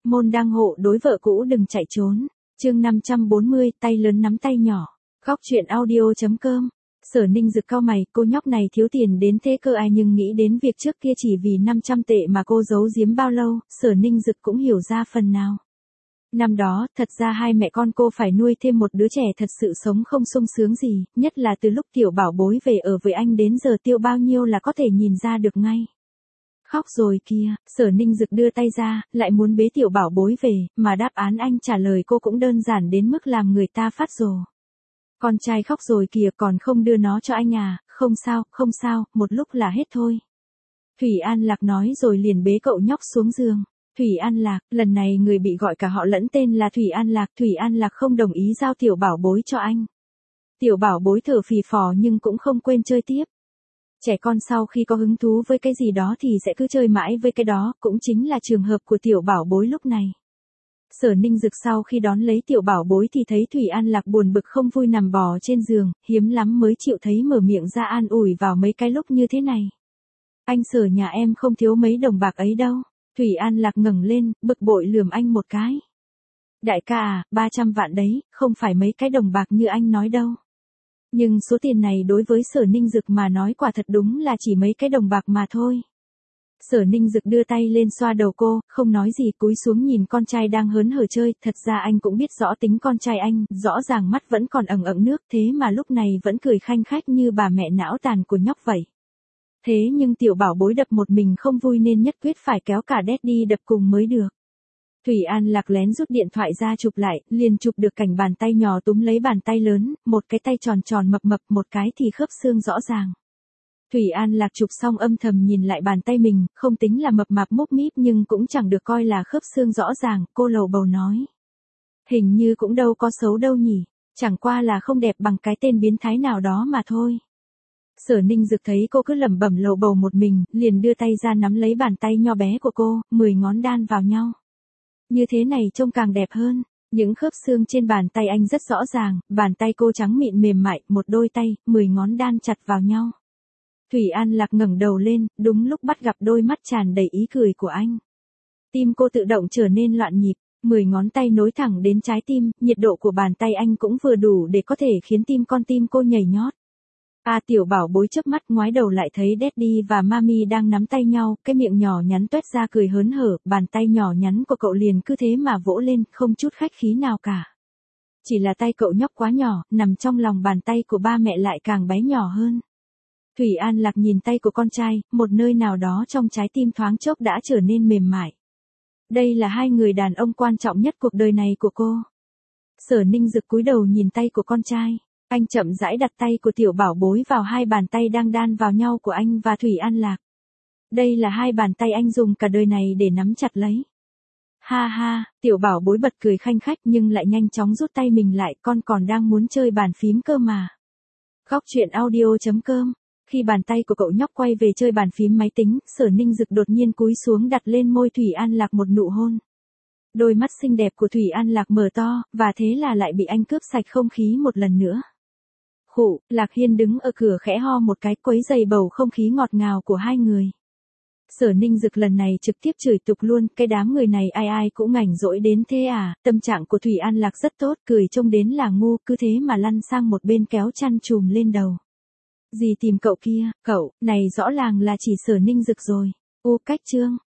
môn đăng hộ đối vợ cũ đừng chạy trốn. Chương 540, tay lớn nắm tay nhỏ. Góc truyện audio.com. Sở Ninh Dực cau mày, cô nhóc này thiếu tiền đến thế cơ ai, nhưng nghĩ đến việc trước kia chỉ vì 500 tệ mà cô giấu giếm bao lâu, Sở Ninh Dực cũng hiểu ra phần nào. Năm đó, thật ra hai mẹ con cô phải nuôi thêm một đứa trẻ thật sự sống không sung sướng gì, nhất là từ lúc tiểu bảo bối về ở với anh đến giờ tiêu bao nhiêu là có thể nhìn ra được ngay. Khóc rồi kìa, Sở Ninh Dực đưa tay ra, lại muốn bế tiểu bảo bối về, mà đáp án anh trả lời cô cũng đơn giản đến mức làm người ta phát rồ. Con trai khóc rồi kìa, còn không đưa nó cho anh à? Không sao, một lúc là hết thôi. Thủy An Lạc nói rồi liền bế cậu nhóc xuống giường. Thủy An Lạc, lần này người bị gọi cả họ lẫn tên là Thủy An Lạc không đồng ý giao tiểu bảo bối cho anh. Tiểu bảo bối thở phì phò nhưng cũng không quên chơi tiếp. Trẻ con sau khi có hứng thú với cái gì đó thì sẽ cứ chơi mãi với cái đó, cũng chính là trường hợp của tiểu bảo bối lúc này. Sở Ninh Dực sau khi đón lấy tiểu bảo bối thì thấy Thủy An Lạc buồn bực không vui nằm bò trên giường, hiếm lắm mới chịu thấy mở miệng ra an ủi vào mấy cái lúc như thế này. Anh Sở nhà em không thiếu mấy đồng bạc ấy đâu. Thủy An Lạc ngẩng lên, bực bội lườm anh một cái. Đại ca à, 300 vạn đấy, không phải mấy cái đồng bạc như anh nói đâu. Nhưng số tiền này đối với Sở Ninh Dực mà nói quả thật đúng là chỉ mấy cái đồng bạc mà thôi. Sở Ninh Dực đưa tay lên xoa đầu cô, không nói gì, cúi xuống nhìn con trai đang hớn hở chơi, thật ra anh cũng biết rõ tính con trai anh, rõ ràng mắt vẫn còn ẩn ẩn nước thế mà lúc này vẫn cười khanh khách như bà mẹ não tàn của nhóc vậy. Thế nhưng tiểu bảo bối đập một mình không vui nên nhất quyết phải kéo cả Daddy đập cùng mới được. Thủy An Lạc lén rút điện thoại ra chụp lại, liền chụp được cảnh bàn tay nhỏ túm lấy bàn tay lớn, một cái tay tròn tròn mập mập, một cái thì khớp xương rõ ràng. Thủy An Lạc chụp xong âm thầm nhìn lại bàn tay mình, không tính là mập mạp múp míp nhưng cũng chẳng được coi là khớp xương rõ ràng, cô lầu bầu nói. Hình như cũng đâu có xấu đâu nhỉ, chẳng qua là không đẹp bằng cái tên biến thái nào đó mà thôi. Sở Ninh Dực thấy cô cứ lẩm bẩm lầu bầu một mình, liền đưa tay ra nắm lấy bàn tay nho bé của cô, 10 ngón đan vào nhau. Như thế này trông càng đẹp hơn, những khớp xương trên bàn tay anh rất rõ ràng, bàn tay cô trắng mịn mềm mại, một đôi tay, 10 ngón đan chặt vào nhau. Thủy An Lạc ngẩng đầu lên, đúng lúc bắt gặp đôi mắt tràn đầy ý cười của anh. Tim cô tự động trở nên loạn nhịp, 10 ngón tay nối thẳng đến trái tim, nhiệt độ của bàn tay anh cũng vừa đủ để có thể khiến con tim cô nhảy nhót. Tiểu bảo bối chớp mắt ngoái đầu lại thấy Daddy và Mami đang nắm tay nhau, cái miệng nhỏ nhắn tuét ra cười hớn hở, bàn tay nhỏ nhắn của cậu liền cứ thế mà vỗ lên, không chút khách khí nào cả. Chỉ là tay cậu nhóc quá nhỏ, nằm trong lòng bàn tay của ba mẹ lại càng bé nhỏ hơn. Thủy An Lạc nhìn tay của con trai, một nơi nào đó trong trái tim thoáng chốc đã trở nên mềm mại. Đây là hai người đàn ông quan trọng nhất cuộc đời này của cô. Sở Ninh Dực cúi đầu nhìn tay của con trai. Anh chậm rãi đặt tay của tiểu bảo bối vào hai bàn tay đang đan vào nhau của anh và Thủy An Lạc. Đây là hai bàn tay anh dùng cả đời này để nắm chặt lấy. Ha ha, tiểu bảo bối bật cười khanh khách nhưng lại nhanh chóng rút tay mình lại, con còn đang muốn chơi bàn phím cơ mà. Góc truyện audio.com. Khi bàn tay của cậu nhóc quay về chơi bàn phím máy tính, Sở Ninh Dực đột nhiên cúi xuống đặt lên môi Thủy An Lạc một nụ hôn. Đôi mắt xinh đẹp của Thủy An Lạc mở to, và thế là lại bị anh cướp sạch không khí một lần nữa. Khụ, Lạc Hiên đứng ở cửa khẽ ho một cái, quấy dày bầu không khí ngọt ngào của hai người. Sở Ninh Dực lần này trực tiếp chửi tục luôn, cái đám người này ai ai cũng rảnh rỗi đến thế à, tâm trạng của Thủy An Lạc rất tốt, cười trông đến là ngu, cứ thế mà lăn sang một bên kéo chăn trùm lên đầu. Gì tìm cậu kia, cậu, này rõ ràng là chỉ Sở Ninh Dực rồi. Cách chương.